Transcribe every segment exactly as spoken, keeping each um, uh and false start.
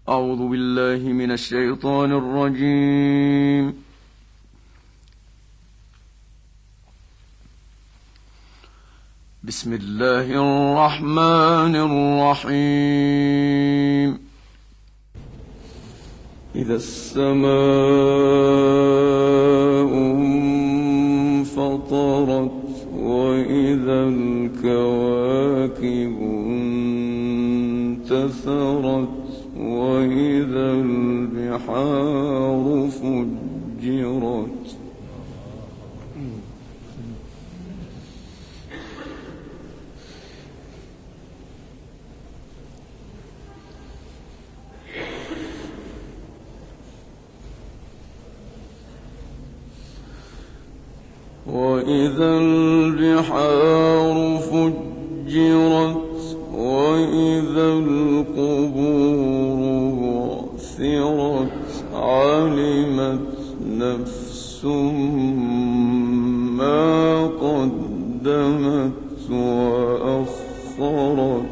أعوذ بالله من الشيطان الرجيم. بسم الله الرحمن الرحيم. إذا السماء انفطرت وإذا الكواكب انتثرت وإذا البحار فجرت وإذا البحار فجرت وإذا القبور بعثرت علمت نفس ما قدمت وأخرت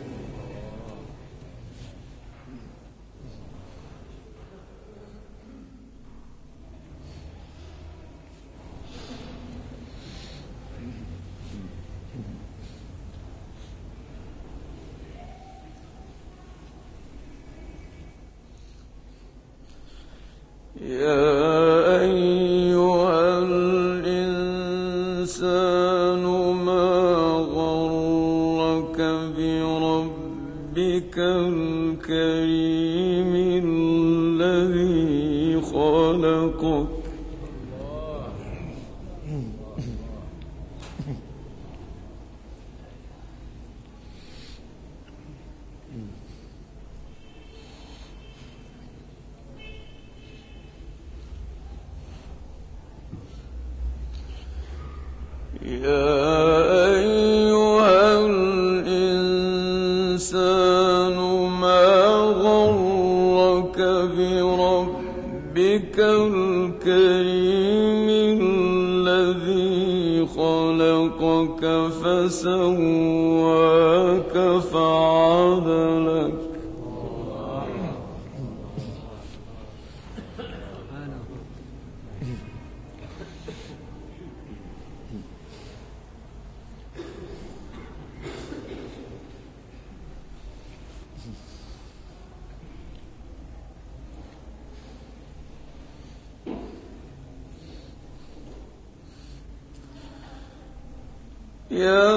يا أيها الإنسان ما غرك بربك الكريم الذي خلقك يا أيها الإنسان ما غرك بربك الكريم الذي خلقك فسواك فعدلك يا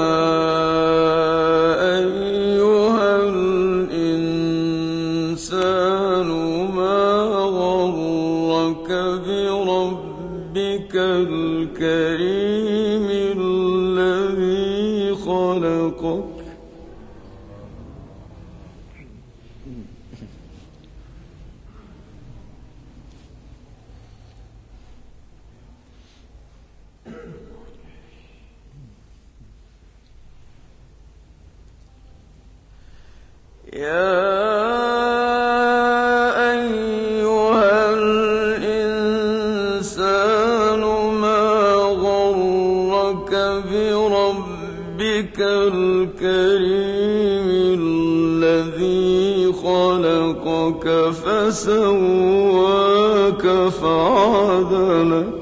أيها الإنسان ما غرك بربك الكريم الذي خلقك يا أيها الإنسان ما غرك بربك الكريم الذي خلقك فسواك فعدلك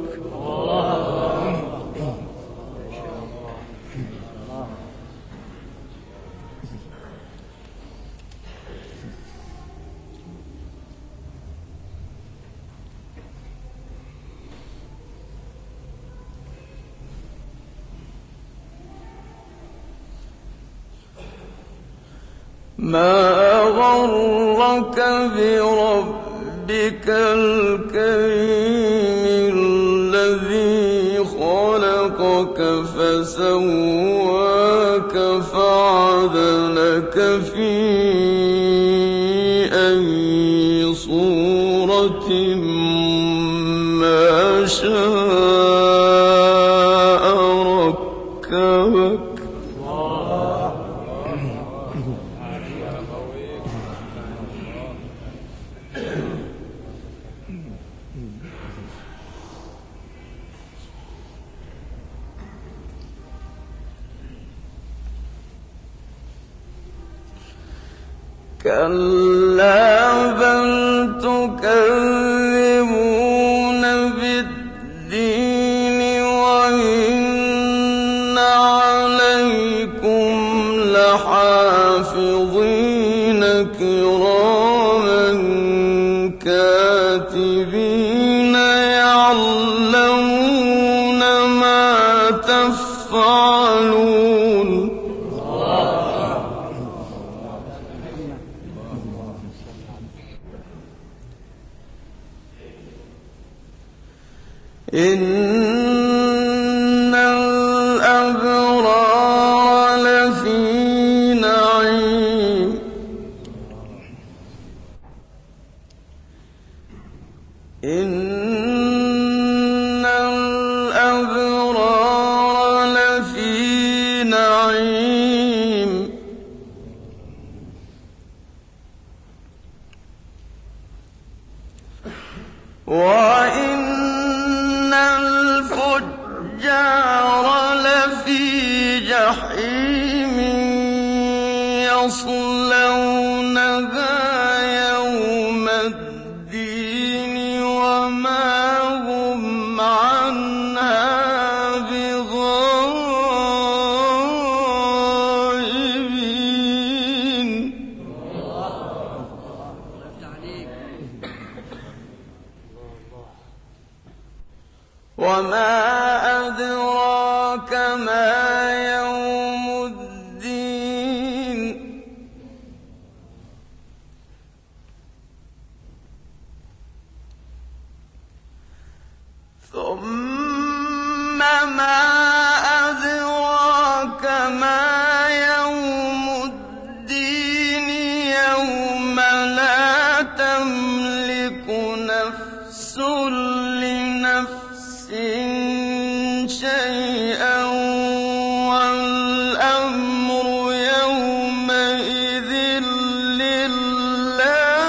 ما غرك بربك الكريم الذي خلقك فسواك فعدلك في أي صورة ما شاء ركبك كلا بل تكذبون بالدين وإن عليكم لحافظين كراما كاتبين يعلمون ما تفعلون. إن الأبرار لفي نعيم إن الأبرار لفي نعيم وإن الفجار لفي جحيم يصلونها يوم الدين وما هم عنها بغائبين. وما أدراك ما يوم الدين ثم ما أدراك ما يوم الدين يوم لا تملك نفس لنفس شيئا والأمر يومئذ لله.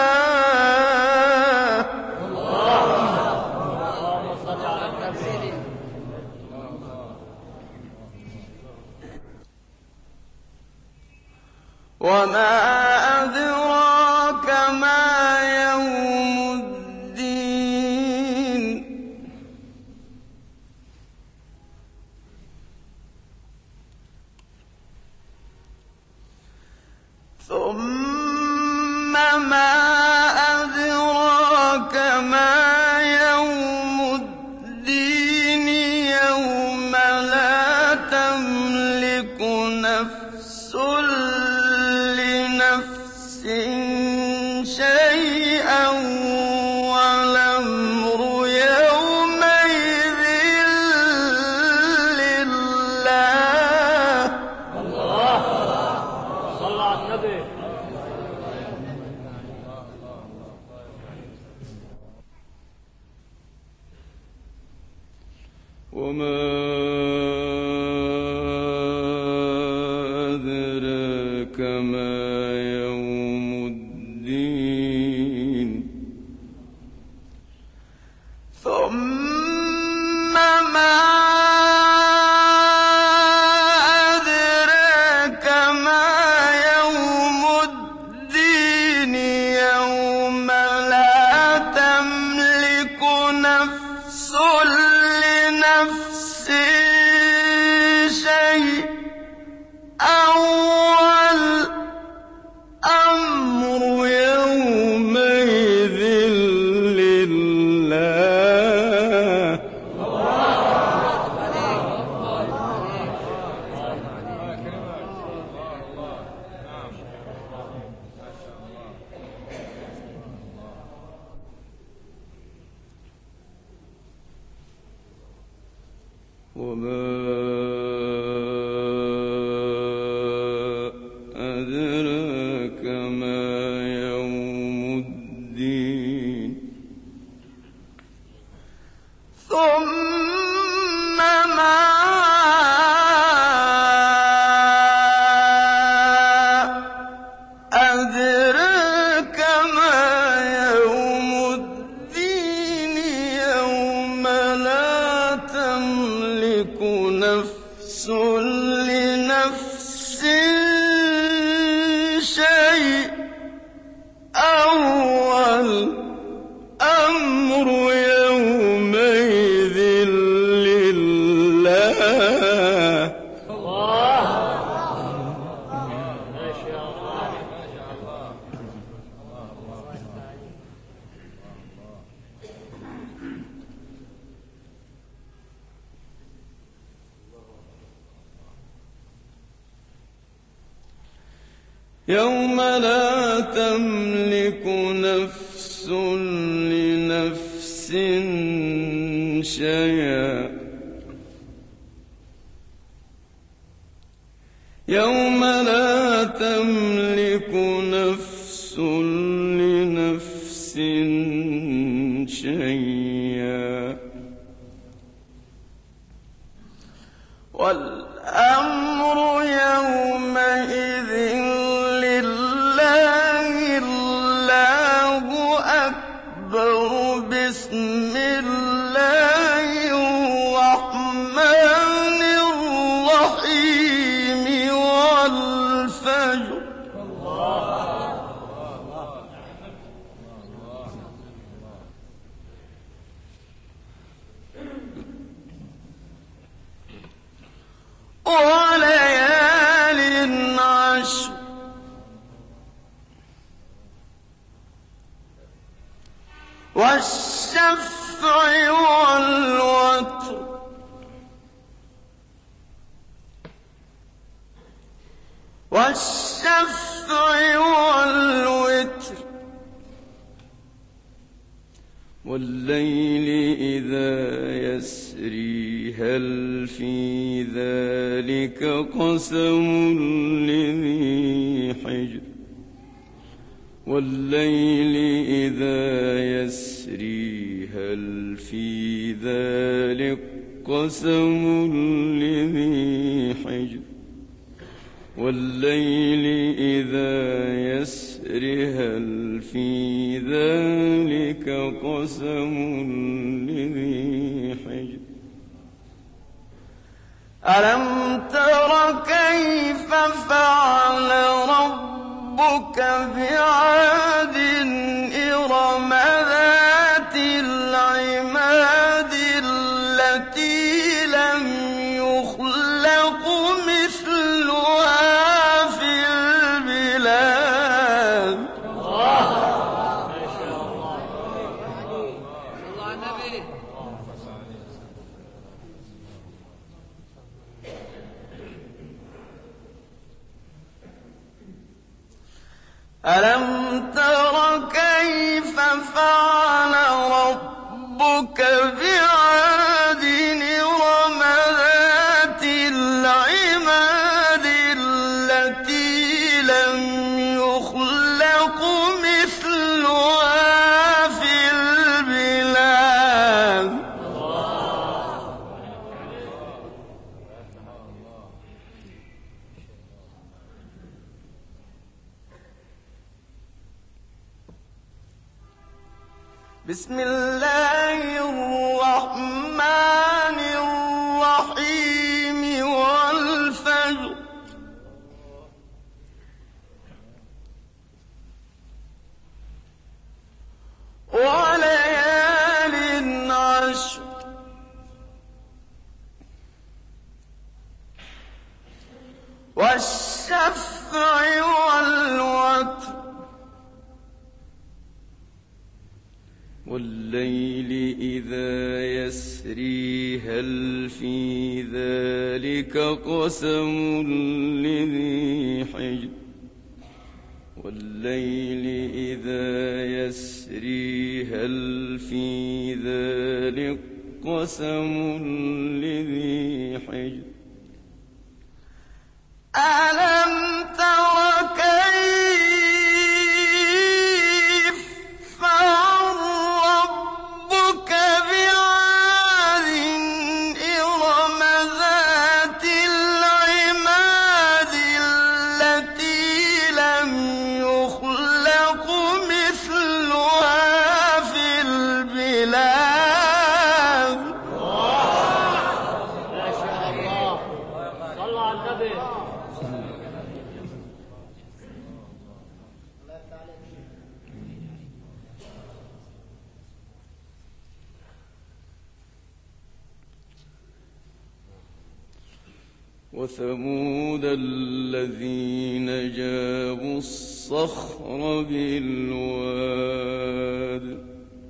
وما أدراك ما يوم الدين ثم ما أدراك ما يوم الدين يوم لا تملك نفس لنفس شيئا والأمر يومئذ لله. الله صلى على النبي. وما أدراك ما يوم الدين ثم ما أدراك ما يوم الدين يوم لا تملك نفس لنفس شيئا والأمر يومئذ لله. وما أدراك ما يوم الدين ثم ما أدراك ما يوم الدين يوم لا تملك نفس لنفس شيئا أول أمر يومئذ لله. الله ما شاء الله. يوم لا تملك نفس لنفس شيئا يوم لا تملك نفس لنفس شيئا والأمر يومئذ لله. الله أكبر. بسم الله الرحمن الرحيم. والفجر. وليال عشر. والشفع والوتر. والشفع والوتر. والليل إذا يسري. هل في ذلك قسم لذي حجر. والليل إذا يسري. هل في ذلك قسم لذي حجر. والليل إذا يسري. هل في ذلك قسم لذي حجر. ألم تر كيف فعل ربك بعاد. إرم ذات العماد التي لم يخلق مثلها في البلاد. الله ما شاء الله. الله النبي. ألم تر كيف فعل ربك بعاد. إرم ذات العماد التي لم يخلق مثلها في البلاد. بسم الله الرحمن الرحيم. والفجر. وليال عشر. والشفع والوتر. والليل إذا يسري. هل في ذلك قسم لذي حجر. والليل إذا يسري. هل في ذلك قسم لذي حجر. ألم تر كيف فعل ربك بعاد. إرم ذات العماد التي لم يخلق مثلها في البلاد. ما شاء الله. صلى على النبي. وثمود الذين جابوا الصخر بالواد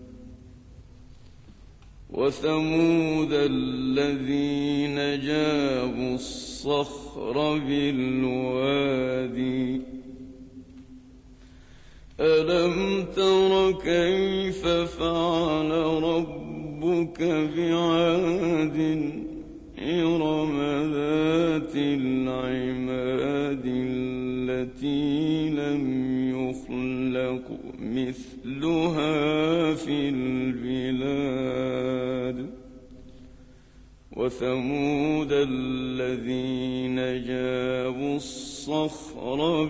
وثمود الذين جابوا الصخر بالوادي ألم تر كيف فعل ربك بعاد إرم ذات العماد التي لم يخلق مثلها في البلاد وثمود الذين جابوا الصخر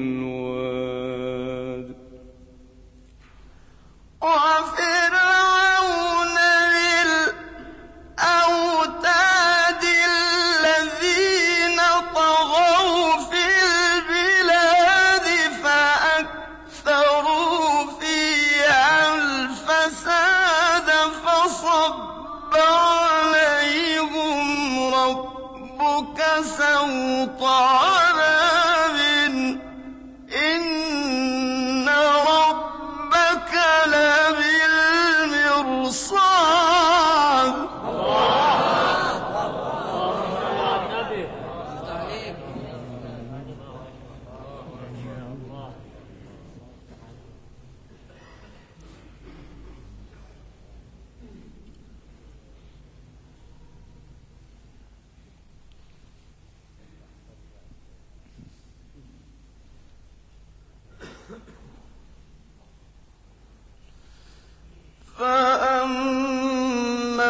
بالواد وفرعون بالأوتاد الذين طغوا في البلاد فأكثروا فيها الفساد فصب عليهم ربك سوط عذاب إن ربك لبالمرصاد فأما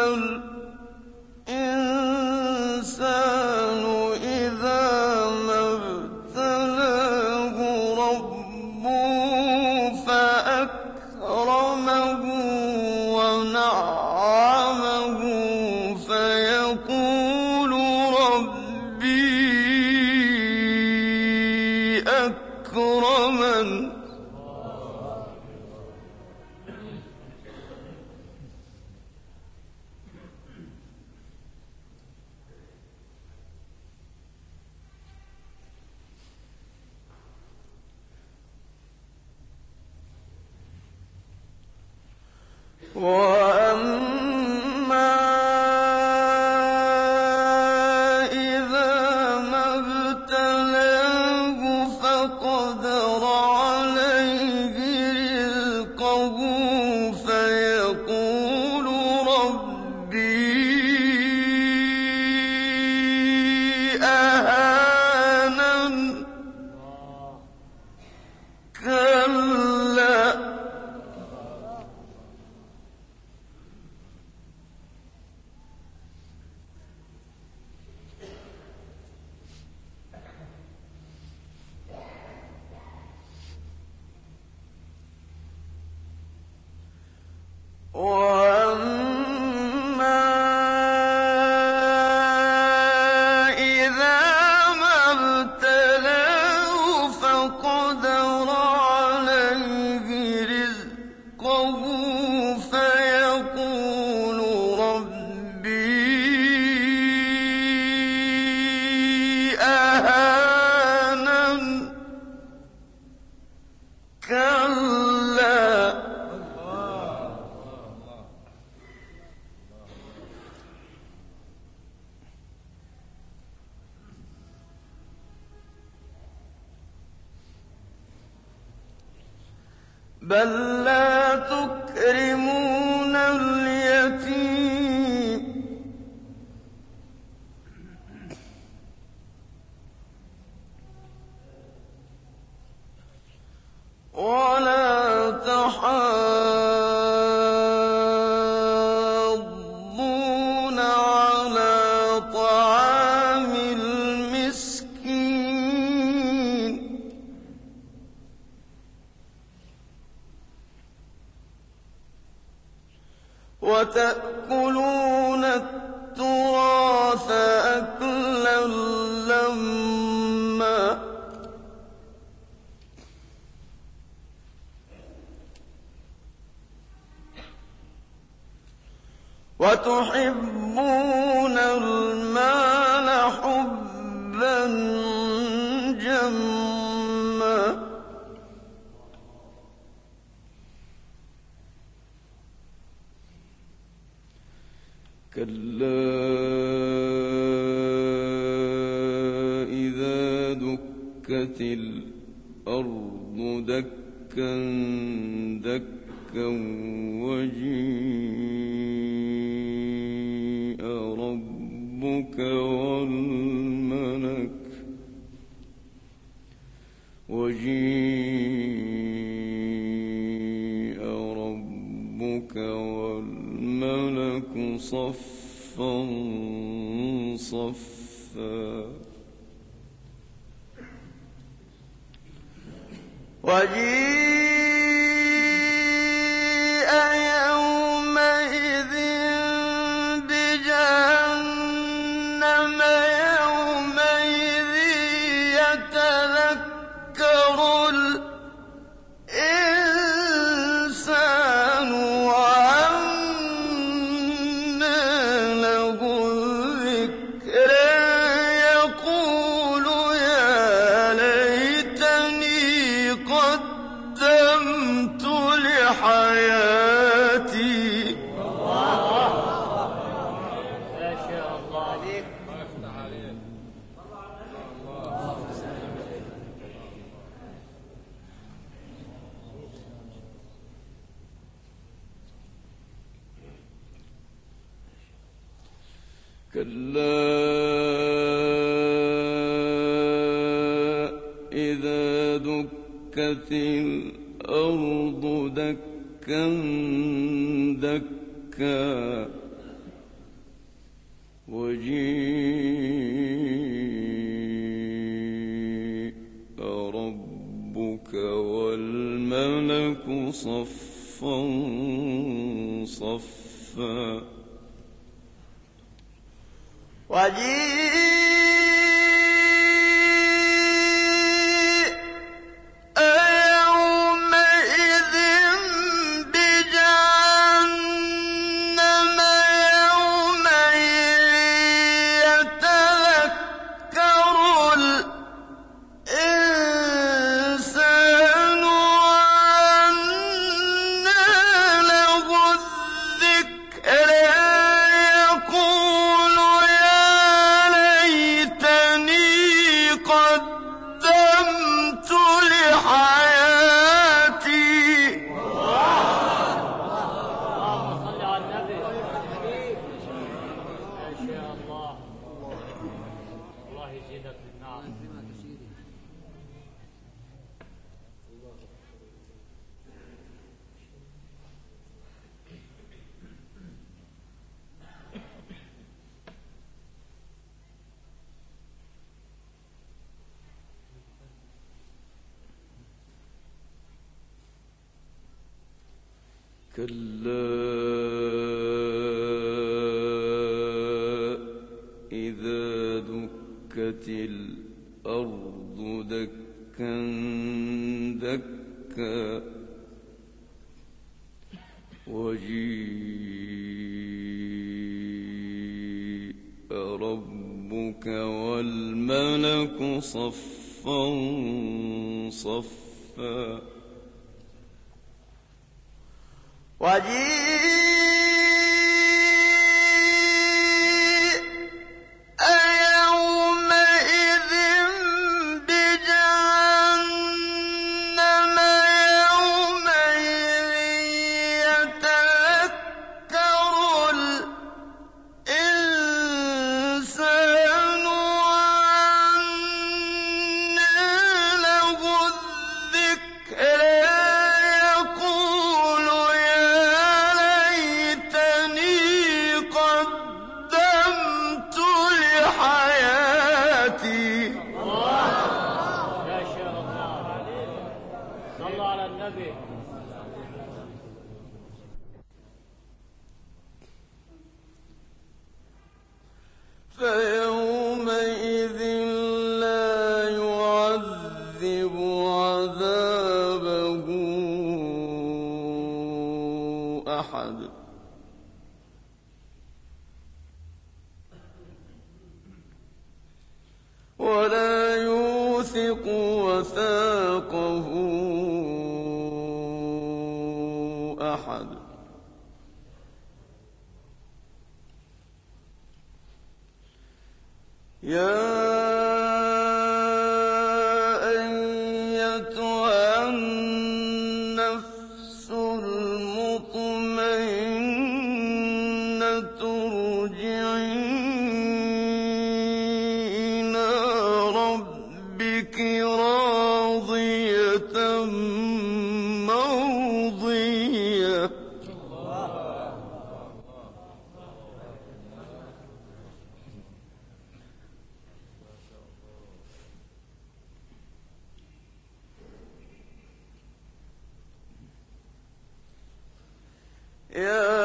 الإنسان إذا ما ابتلاه ربه فأكرمه ونعمه فيقول ربي أكرمن وأما إذا ما ابتلاه فقدر عليه رزقه فيقول ربي أهانن كلا وأما إذا ما ابتلاه فقدر عليه رزقه فيقول ربي أهانن كلا بل لا تكرمون اليتيم ولا تحاضون على طعام المسكين وتأكلون التراث أكلا لما وتحبون المال حبا كلا إذا دكت الأرض دكا دكا وجيء ربك والملك وجيء ربك والملك صفا صفا وجيء يومئذ بجهنم يومئذ يتذكر الإنسان وأنى له الذكر يقول يا ليتني قدمت لحياتي ما شاء الله عليك. كلا إذا دكت الأرض دكا دكا وجيء ربك والملك صفا صفا وجيء يومئذ بجهنم يومئذ يتذكر الإنسان وأنى له الذكر يقول يا ليتني قدمت لحياتي اللهم صل على النبي. ما شاء الله. الله يزيدك من نعم. كلا إذا دكت الأرض دكا دكا وجيء ربك والملك صفا صفا وجيء يومئذ بجهنم يومئذ يتذكر الإنسان وأنى له الذكر يقول يا ليتني قدمت لحياتي ما شاء الله. صلوا على النبي. فيومئذ لا يعذب عذابه أحد ولا يوثق وثاقه أحد يا أيتها النفس المطمئنة ارجعي إلى ربك راضية مرضية يا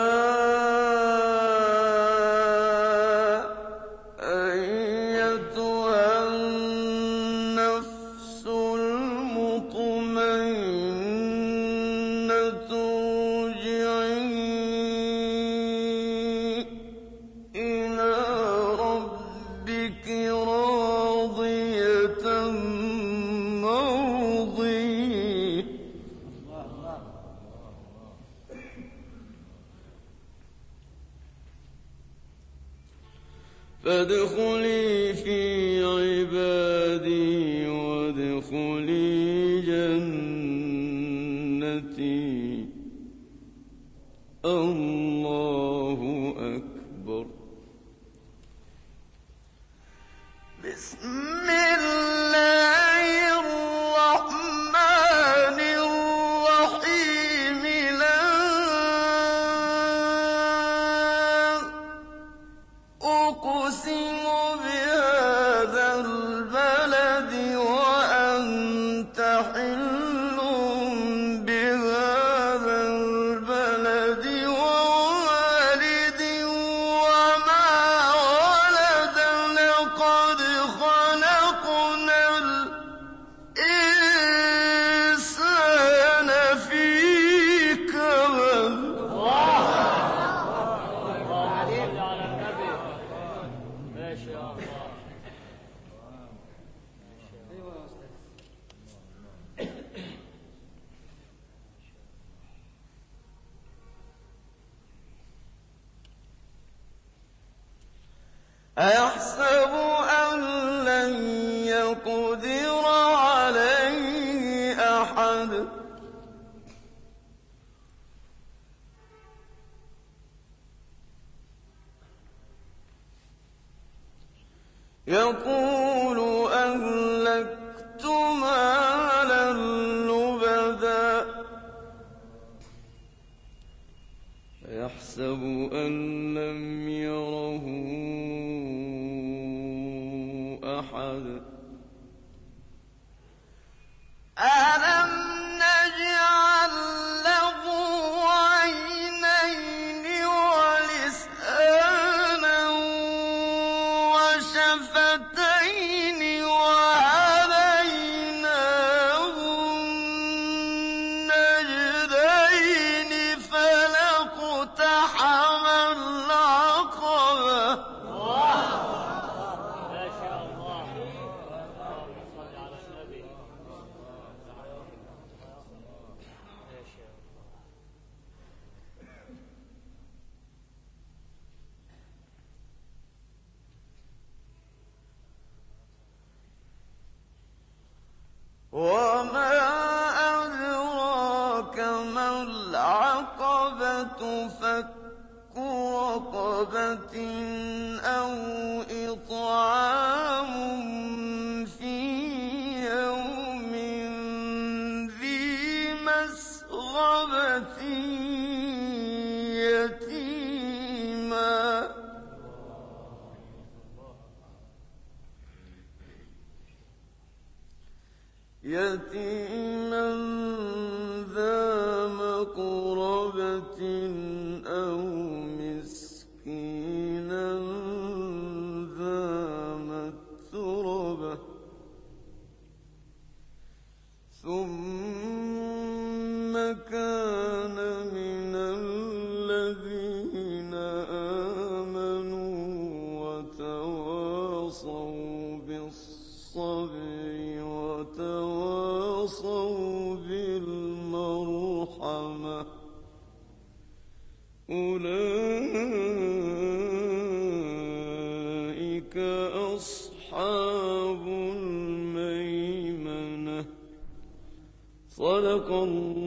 أيتها النفس المطمئنة ارجعي إلى ربك راضية مرضية فادخلي في عبادي وادخلي جنتي. الله أكبر. بسم الله الرحمن الرحيم. لا أقسم بهذا البلد وأنت حل بهذا البلد ووالد وما ولد لقد خلقنا الإنسان في كبد. أيحسب أن لن يقدر عليه أحد. يقول أهلكت مالا لبدا. يحسب أن لم يره أحد. ألم نجعل له عينين ولسانا وشفتين وهديناه النجدين فلاقتحم العقبة. وما أدراك ما العقبة. فك رقبة أو إطعام في يوم ذي مسغبة يتيما يتيما ذا مقربة أو مسكينا ذا متربة. ثم كان من الذين آمنوا وتواصوا بالصبر وتواصوا بالمرحمة. أولئك صدق الله